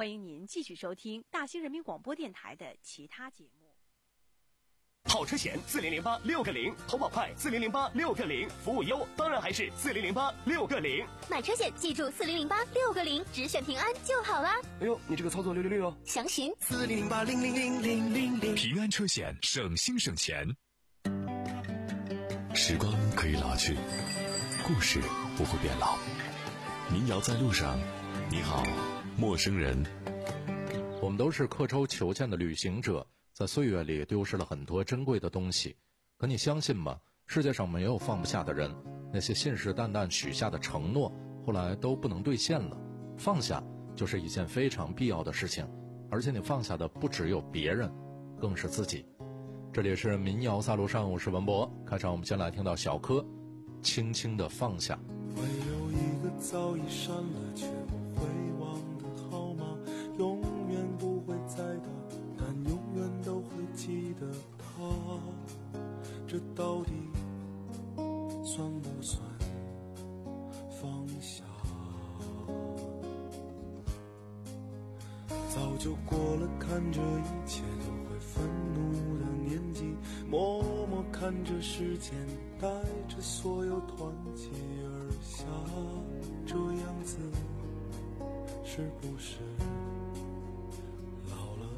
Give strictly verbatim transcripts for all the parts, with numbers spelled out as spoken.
欢迎您继续收听大兴人民广播电台的其他节目。 好车险四零零八六个零，投保快四零零八六个零，服务优当然还是四零零八六个零。 买车险记住四零零八六个零，只选平安就好啦。 哎呦，你这个操作六六六哦！ 详询四零零八零零零零零零。 平安车险，省心省钱。时光可以老去，故事不会变老。民谣在路上，你好，陌生人。 我们都是刻舟求剑的旅行者，在岁月里丢失了很多珍贵的东西。可你相信吗？世界上没有放不下的人，那些信誓旦旦许下的承诺，后来都不能兑现了。放下就是一件非常必要的事情，而且你放下的不只有别人，更是自己。这里是民谣在路上，我是文博。开场我们先来听到小柯轻轻地放下。 会有一个早已删了却不会忘的号码，永远不会再打，但永远都会记得他。这到底算不算放下？早就过了看着一切都会愤怒的年纪，默默看着时间带着所有团结而下，这样子是不是老了？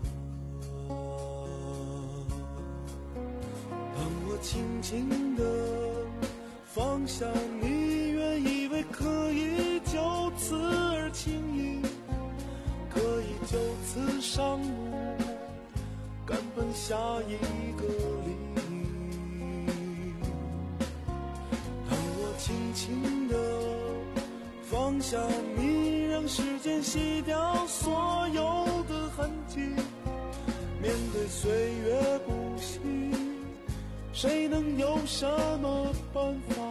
当我轻轻地放下你，原以为可以就此而轻易，可以就此上路，赶奔下一个黎明。当我轻轻地放下你，让时间洗掉所有的痕迹，面对岁月不息，谁能有什么办法？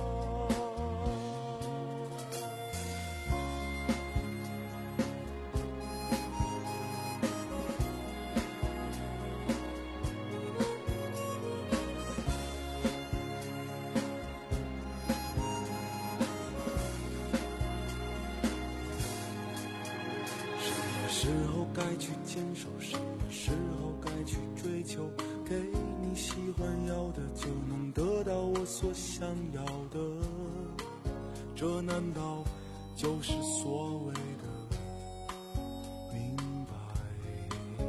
什么时候该去坚守，什么时候该去追求，给你喜欢要的就能得到我所想要的，这难道就是所谓的明白？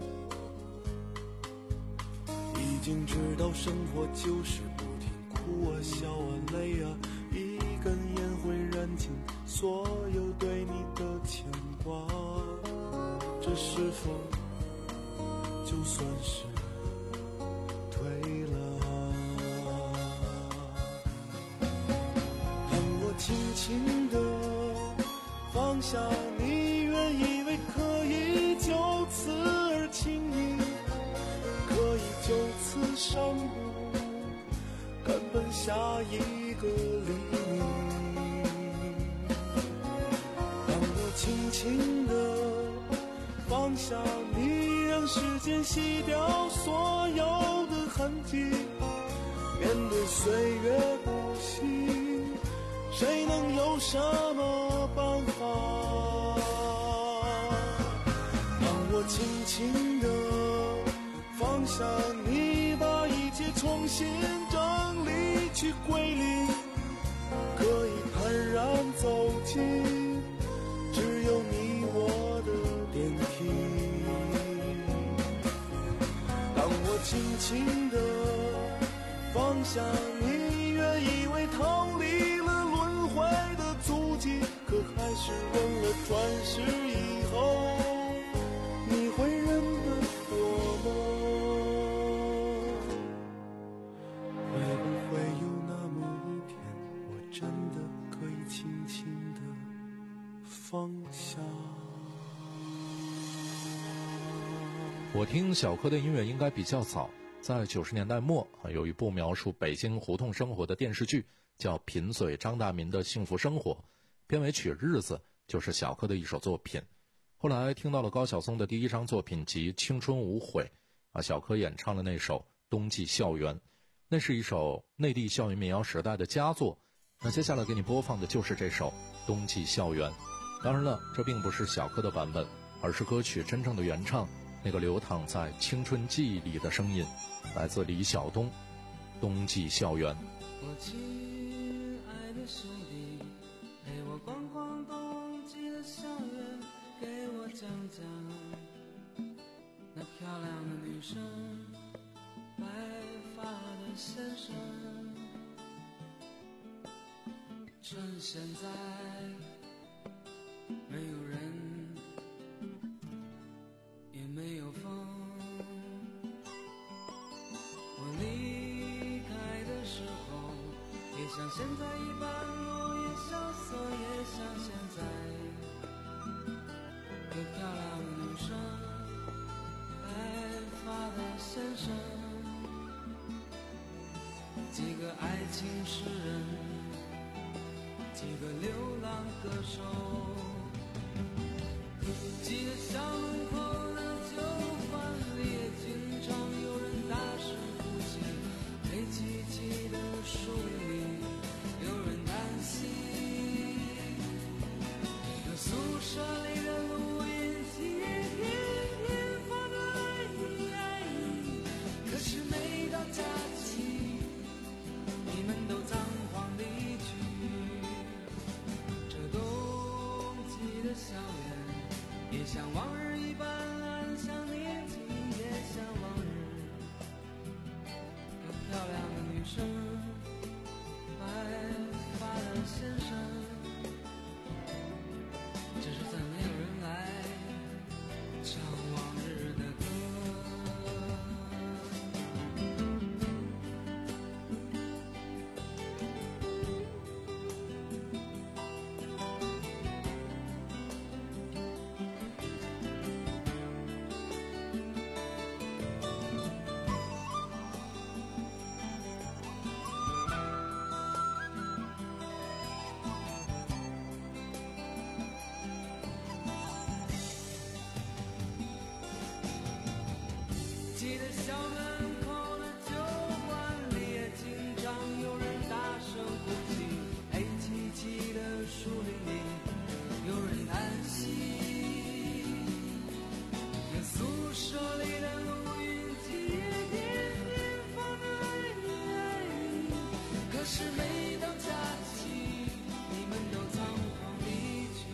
已经知道生活就是不停哭啊笑啊累啊，一根烟会燃尽所有对你的牵挂，这是否就算是退了？当我轻轻地放下你，原以为可以就此而轻易，可以就此上路，赶奔下一个黎明。当我轻轻地放下你，让时间洗掉所有的痕迹，面对岁月不息，谁能有什么办法？当我轻轻地放下你，把一切重新整理去归零，可以坦然走进只有你我的电梯。当我轻轻地放下你，原以为逃离了轮回的足迹，可还是问了转世以后，你会认得我吗？会不会有那么一天，我真的可以轻轻地放下？ 我听小柯的音乐应该比较早，在九十年代末有一部描述北京胡同生活的电视剧叫《贫嘴张大民的幸福生活》，片尾曲《日子》就是小柯的一首作品。后来听到了高晓松的第一张作品集《青春无悔》，啊，小柯演唱了那首《冬季校园》，那是一首内地校园民谣时代的佳作。那接下来给你播放的就是这首《冬季校园》。当然了，这并不是小柯的版本， 而是歌曲真正的原唱，那个流淌在青春记忆里的声音，来自李晓东，《冬季校园》。 我亲爱的兄弟，陪我逛逛冬季的校园，给我讲讲那漂亮的女生，白发的先生。趁现在没有人，也没有风，我离开的时候也像现在一般落叶萧瑟，也像现在有漂亮的女生，白发的先生，几个爱情诗人，几个流浪歌手，记得校门口的酒馆里也经常有人大声呼吸，黑漆漆的树林里有人担心，有宿舍里的录音机天天放着爱你爱你，可是每到假期你们都仓皇离去。校园也像往日一般安详宁静，也像往日有漂亮的女生，白发的先生，只是再没有人来唱往日的歌。记得校门口的酒馆里也经常有人大声呼吸，黑漆漆的树林里有人叹息，有宿舍里的录音机也天天放着爱你爱你，可是每到假期你们都仓皇离去。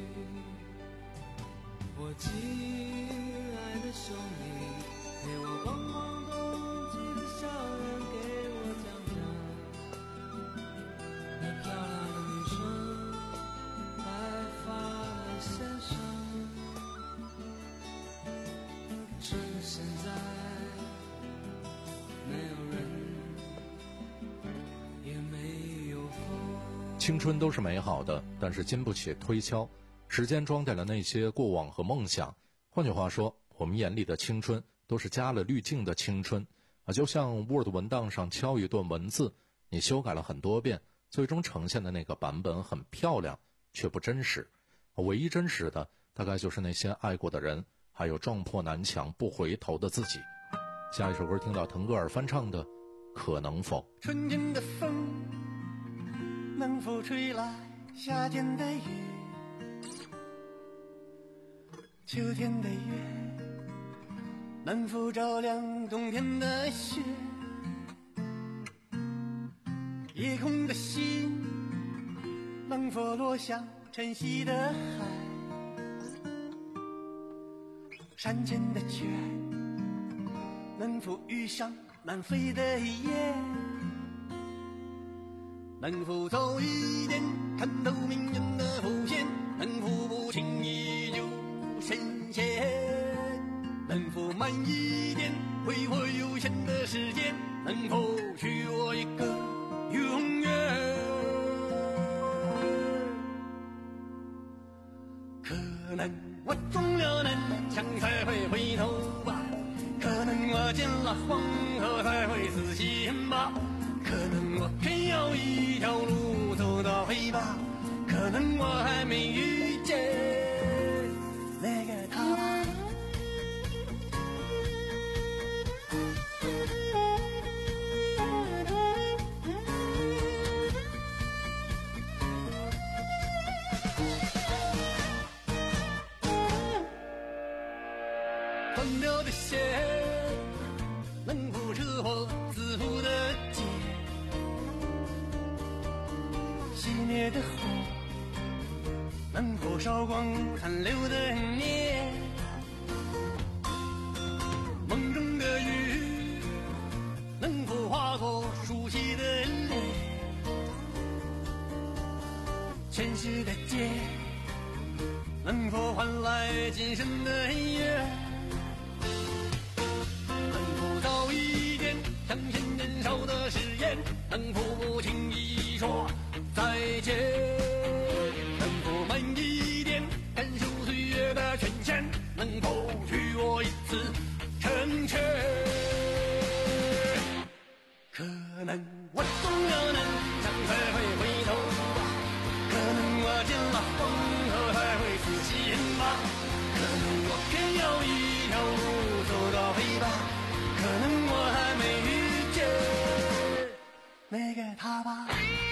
我亲爱的兄弟，陪我逛逛冬季的校园，给我讲讲那漂亮的女生，白发的先生，趁现在没有人，也没有风。 青春都是美好的，但是经不起推敲，时间装点了那些过往和梦想。换句话说，我们眼里的青春都是加了滤镜的青春啊，就像 Word 文档上敲一段文字，你修改了很多遍，最终呈现的那个版本很漂亮，却不真实。唯一真实的，大概就是那些爱过的人，还有撞破南墙不回头的自己。下一首歌听到腾格尔翻唱的《可能否》。 春天的风能否吹来夏天的雨，秋天的月能否照亮冬天的雪，夜空的星能否落向晨曦的海，山间的雀能否遇上南飞的雁，能否早一点看透命运的浮现，能否不轻易就深陷，能否慢一点挥霍有限的时间，能否许我一个永远。可能我中了南墙才会回头吧，可能我见了黄河才会死心吧，可能我偏要一条路走到黑吧，可能我还没遇见那个他吧。 断掉的线，能否车祸自负的劫，熄灭的火能否烧光残留的念，梦中的雨能否化作熟悉的脸，前世的劫能否换来今生的缘，能否早一点相信年少的誓言，能否不轻易说再见，能否慢一点感受岁月的权限，能否许我一次成全，可能我终有能将才会回头吧，可能我见了风后才会死心吧，可能我偏要一条路走到黑吧，可能我还没遇见那个他吧。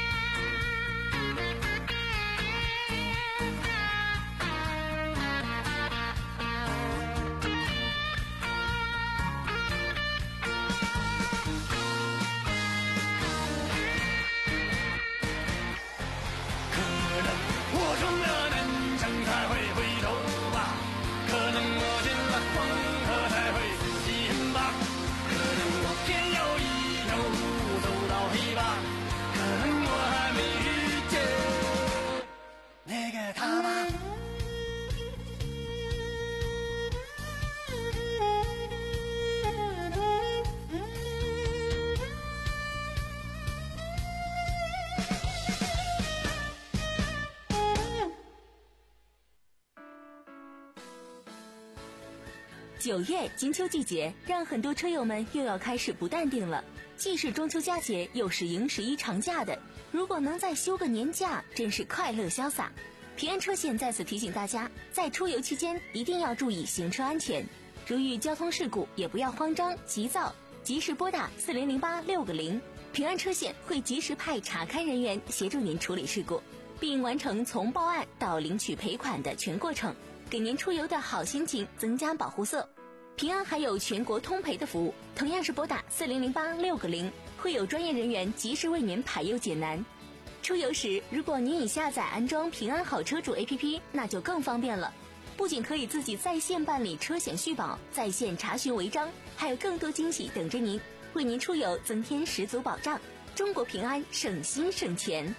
九月金秋季节，让很多车友们又要开始不淡定了。既是中秋佳节，又是迎十一长假的，如果能再休个年假，真是快乐潇洒。平安车险在此提醒大家，在出游期间一定要注意行车安全，如遇交通事故也不要慌张急躁，及时拨打四零零八六个零，平安车险会及时派查勘人员协助您处理事故，并完成从报案到领取赔款的全过程，给您出游的好心情增加保护色。平安还有全国通赔的服务，同样是拨打四零零八六个零，会有专业人员及时为您排忧解难。出游时，如果您已下载安装平安好车主 A P P， 那就更方便了。不仅可以自己在线办理车险续保，在线查询违章，还有更多惊喜等着您，为您出游增添十足保障。中国平安，省心省钱。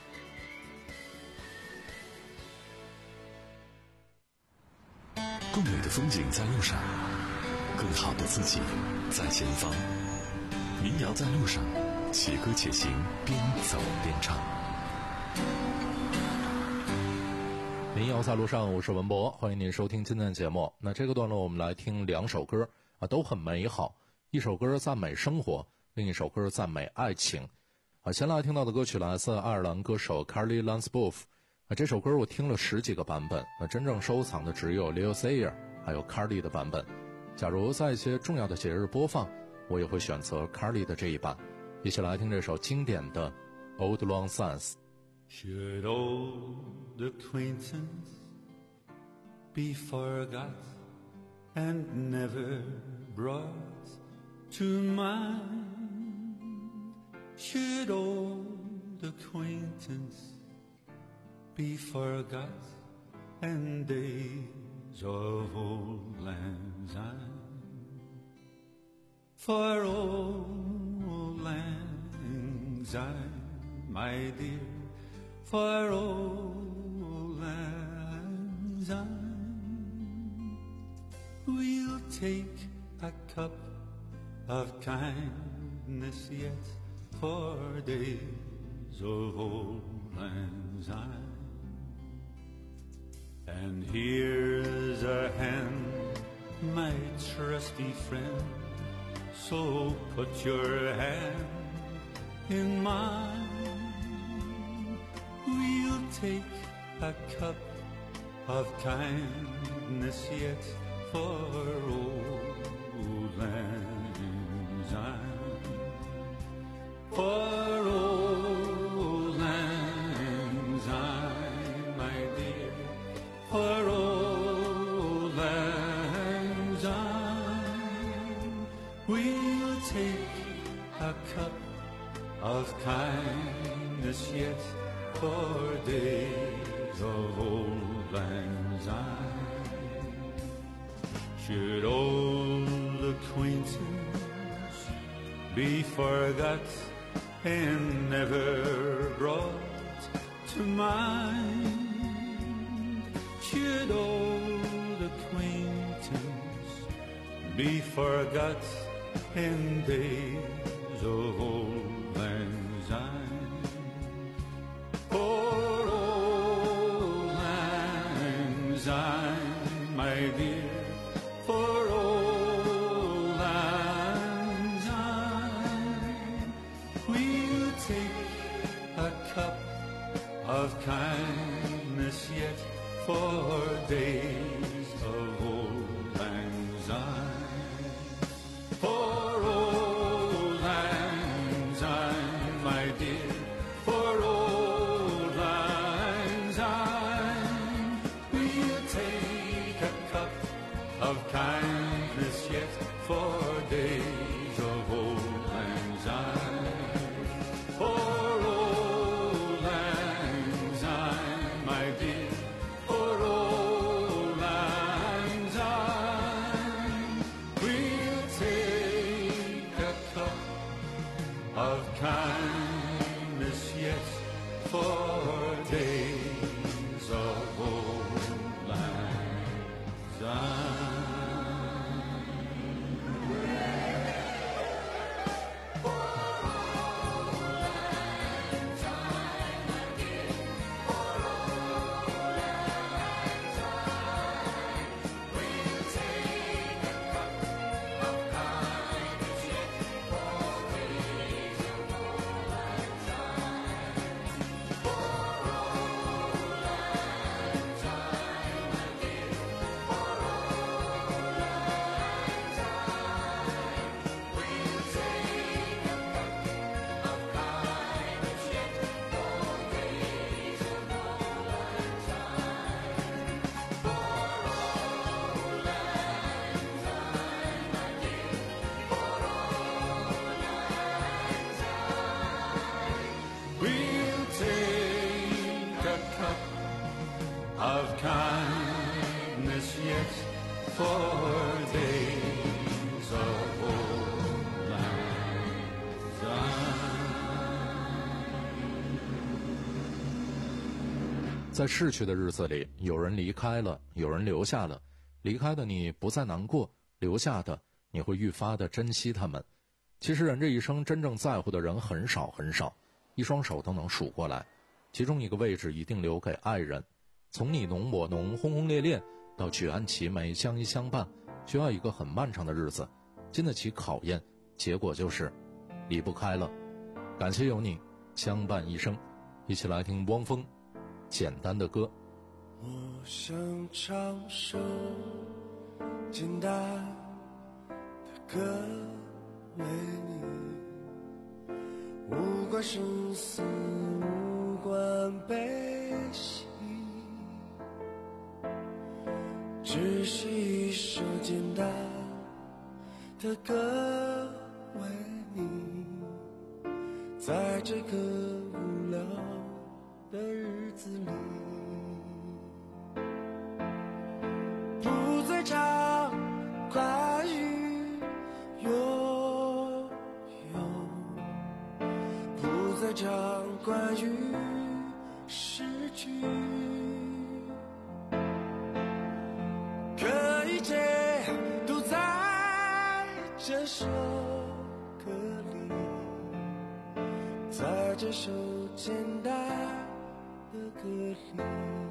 更美的风景在路上，更好的自己在前方。民谣在路上，且歌且行，边走边唱。 民谣在路上，我是文博，欢迎您收听今天的节目。那这个段落我们来听两首歌啊，都很美好。一首歌赞美生活，另一首歌赞美爱情。啊，先来听到的歌曲来自爱尔兰歌手 Carly Lansbooth。啊，这首歌我听了十几个版本，那真正收藏的只有 Leo Sayer 还有 Carly 的版本。假如在一些重要的节日播放，我也会选择 Carly 的这一版。一起来听这首经典的 Old Long Syne。Should old acquaintance be forgot and never brought to mind? Should old acquaintance be forgot and days of old lang syne? For old lang syne, my dear, for old lang syne, we'll take a cup of kindness yet for days of old lang syne. And here's a hand, my trusty friend, so put your hand in mine. We'll take a cup of kindness yet for old lang syne. For old lang syne, my dear, for old lang syne, We'll take a cup of kindness yet for days of old lang syne. Should old acquaintance be forgot and never brought to mind? Should old acquaintance be forgot in days of old lang syne? For old lang syne, my dear, for old lang syne, we'll take a cup of kindness yet for days of old lang syne. For old lang syne, my dear, for old lang syne, we'll take a cup of kindness yet for days of old lang syne. For old lang syne, my dear, for old lang syne, we'll take a cup of kindness yet for days of old lang syne. 在逝去的日子里，有人离开了，有人留下了。离开的你不再难过，留下的你会愈发的珍惜他们。其实人这一生真正在乎的人很少很少，一双手都能数过来。其中一个位置一定留给爱人。从你侬我侬，轰轰烈烈，到举案齐眉，相依相伴，需要一个很漫长的日子，经得起考验，结果就是离不开了。感谢有你相伴一生，一起来听汪峰简单的歌。 我想唱首简单的歌为你，无关生死，无关悲喜，只是一首简单的歌为你，在这个无聊的日子里，不再唱关于拥有，不再唱关于失去，可一切都在这首歌里，在这首简单的歌里。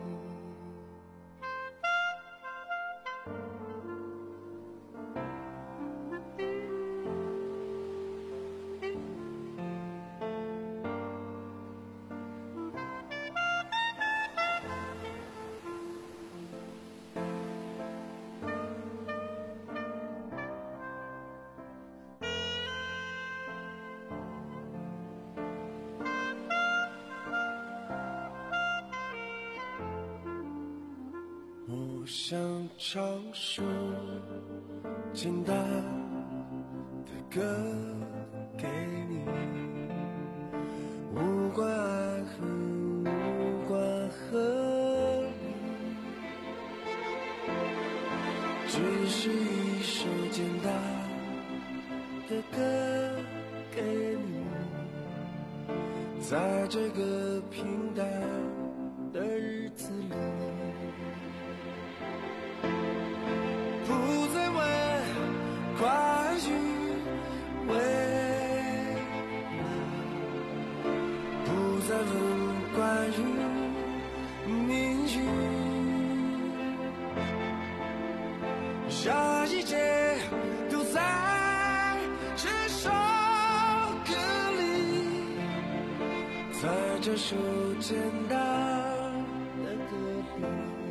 我想唱首简单的歌给你，无关爱恨，无关合理，只是一首简单的歌给你，在这个平淡的日子里，不再问关于未来，不再问关于命运，让一切都在这首歌里，在这首简单的歌里。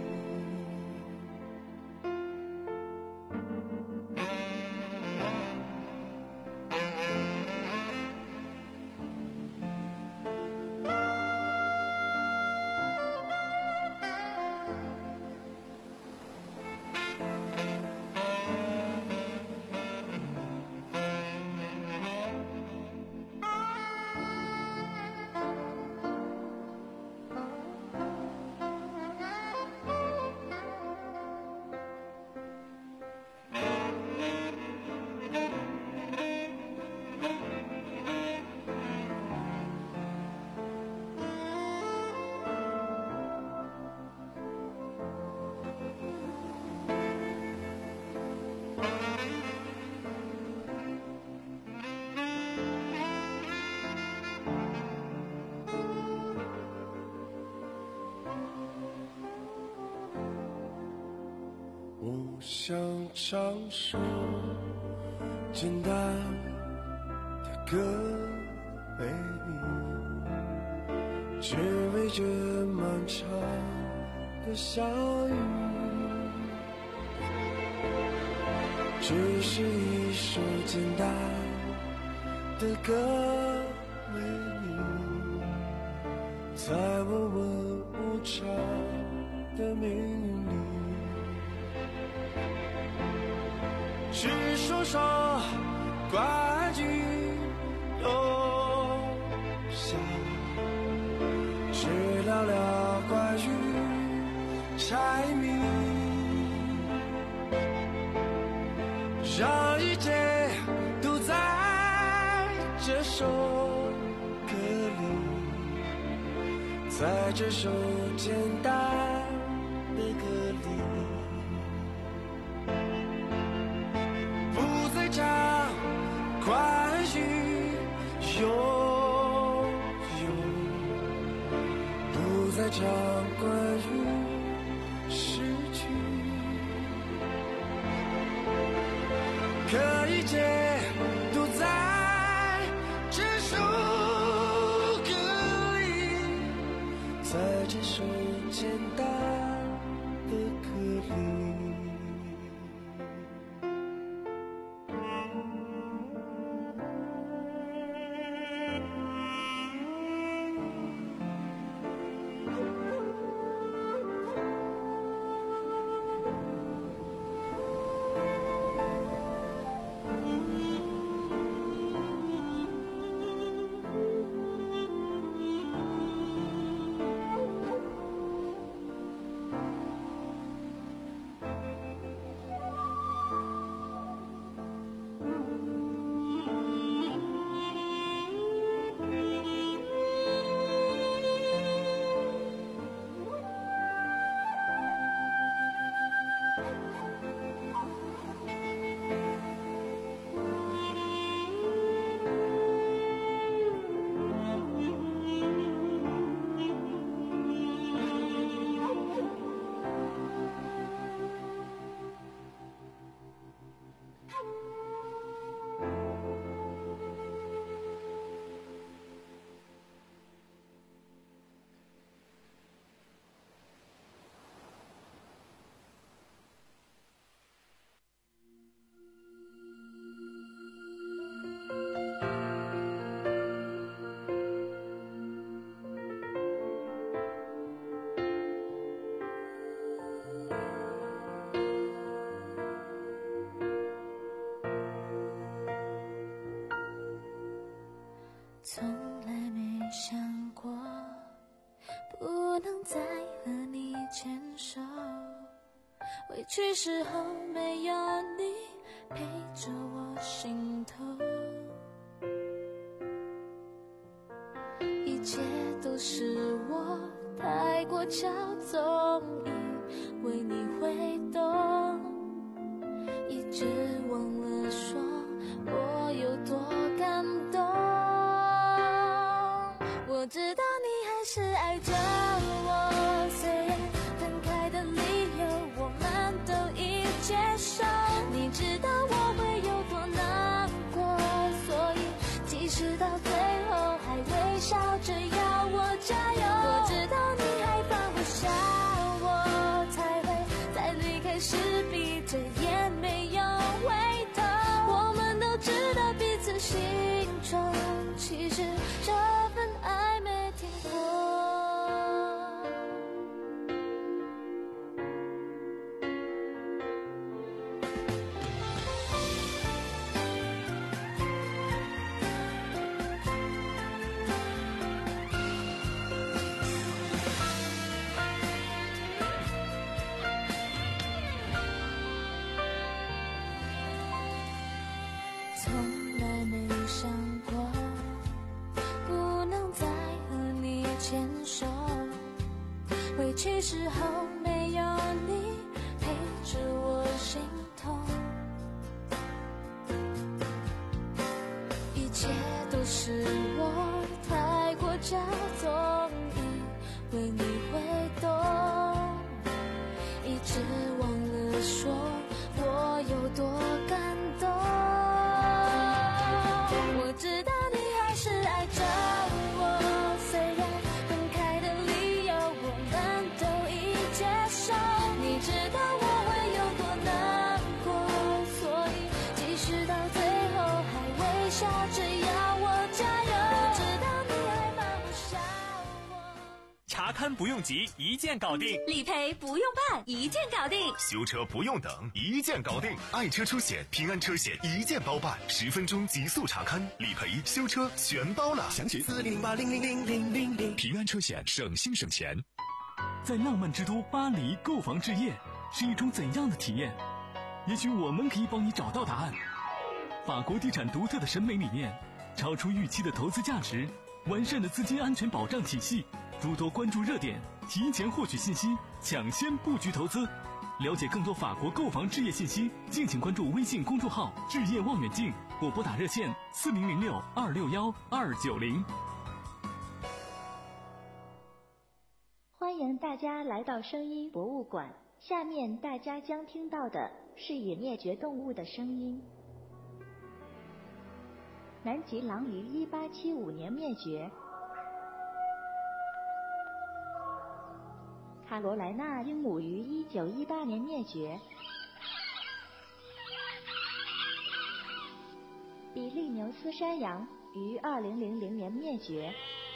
我想唱首简单的歌给你，只为这漫长的相遇，只是一首简单的歌为你，在我们无常的命运里，只说说关于留下，只聊聊关于柴米，让一切都在这首歌里，在这首简单的歌里，不再讲关于拥有，不再讲关于失去，可一切都在这首歌里，在这首简单的歌里。 去时候没有你陪着我心头，一切都是我太过骄纵，以为你会懂，一直忘了说我有多感动。我知道你还是爱着我，虽然分开的理由我们都已接受，你知道我会有多难过，所以即使到最后还微笑着要我加油。我知道你还放不下我，才会在离开时闭着眼没有回头。我们都知道彼此心中其实这份爱没停过。从来没有想过不能再和你牵手，委屈时候没有你陪着我心痛，一切都是我太过骄纵，以为你会懂，一直忘了说我有多感动。我知道你还是爱着我，虽然分开的理由我们都已接受，你知道我会有多难过，所以即使到最后还微笑着要我加油。我知道你还放不下我。 查勘不用急，一键搞定； 理赔不用办，一键搞定； 修车不用等，一键搞定。爱车出险，平安车险一键包办，十分钟极速查勘、理赔、修车全包了。详询四零零八零零零零零零。平安车险，省心省钱。 在浪漫之都巴黎购房置业是一种怎样的体验？也许我们可以帮你找到答案。法国地产独特的审美理念，超出预期的投资价值，完善的资金安全保障体系，诸多关注热点，提前获取信息，抢先布局投资。了解更多法国购房置业信息，敬请关注微信公众号置业望远镜，或拨打热线四零零六二六幺二九零。 欢迎大家来到声音博物馆，下面大家将听到的是已灭绝动物的声音。南极狼于一八七五年灭绝，卡罗莱纳鹦鹉于一九一八年灭绝，比利牛斯山羊于二零零零年灭绝，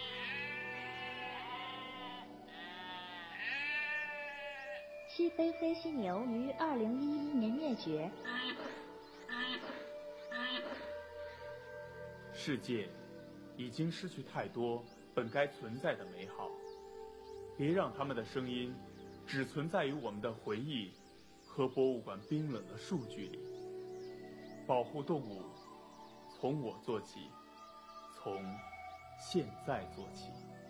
西非黑犀牛于二零一一年灭绝。 世界已经失去太多本该存在的美好，别让他们的声音只存在于我们的回忆和博物馆冰冷的数据里。保护动物，从我做起，从现在做起。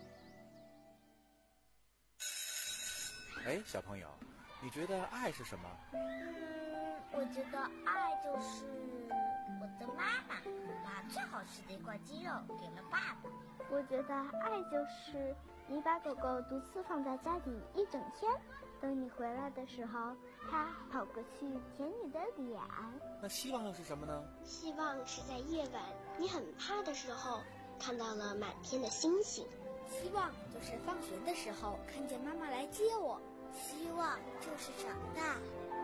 哎，小朋友，你觉得爱是什么？ 嗯，我觉得爱就是我的妈妈把最好吃的一块鸡肉给了爸爸。 我觉得爱就是你把狗狗独自放在家里一整天，等你回来的时候，它跑过去舔你的脸。 那希望又是什么呢？ 希望是在夜晚你很怕的时候，看到了满天的星星。 希望就是放学的时候看见妈妈来接我。希望就是长大。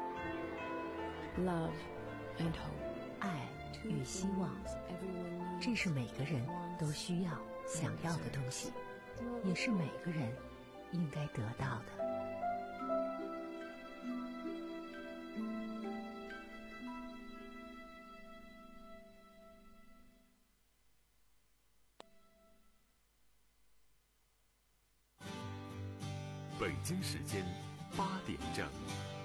Love and hope， 爱与希望，这是每个人都需要、想要的东西，也是每个人应该得到的。 北京时间八点整。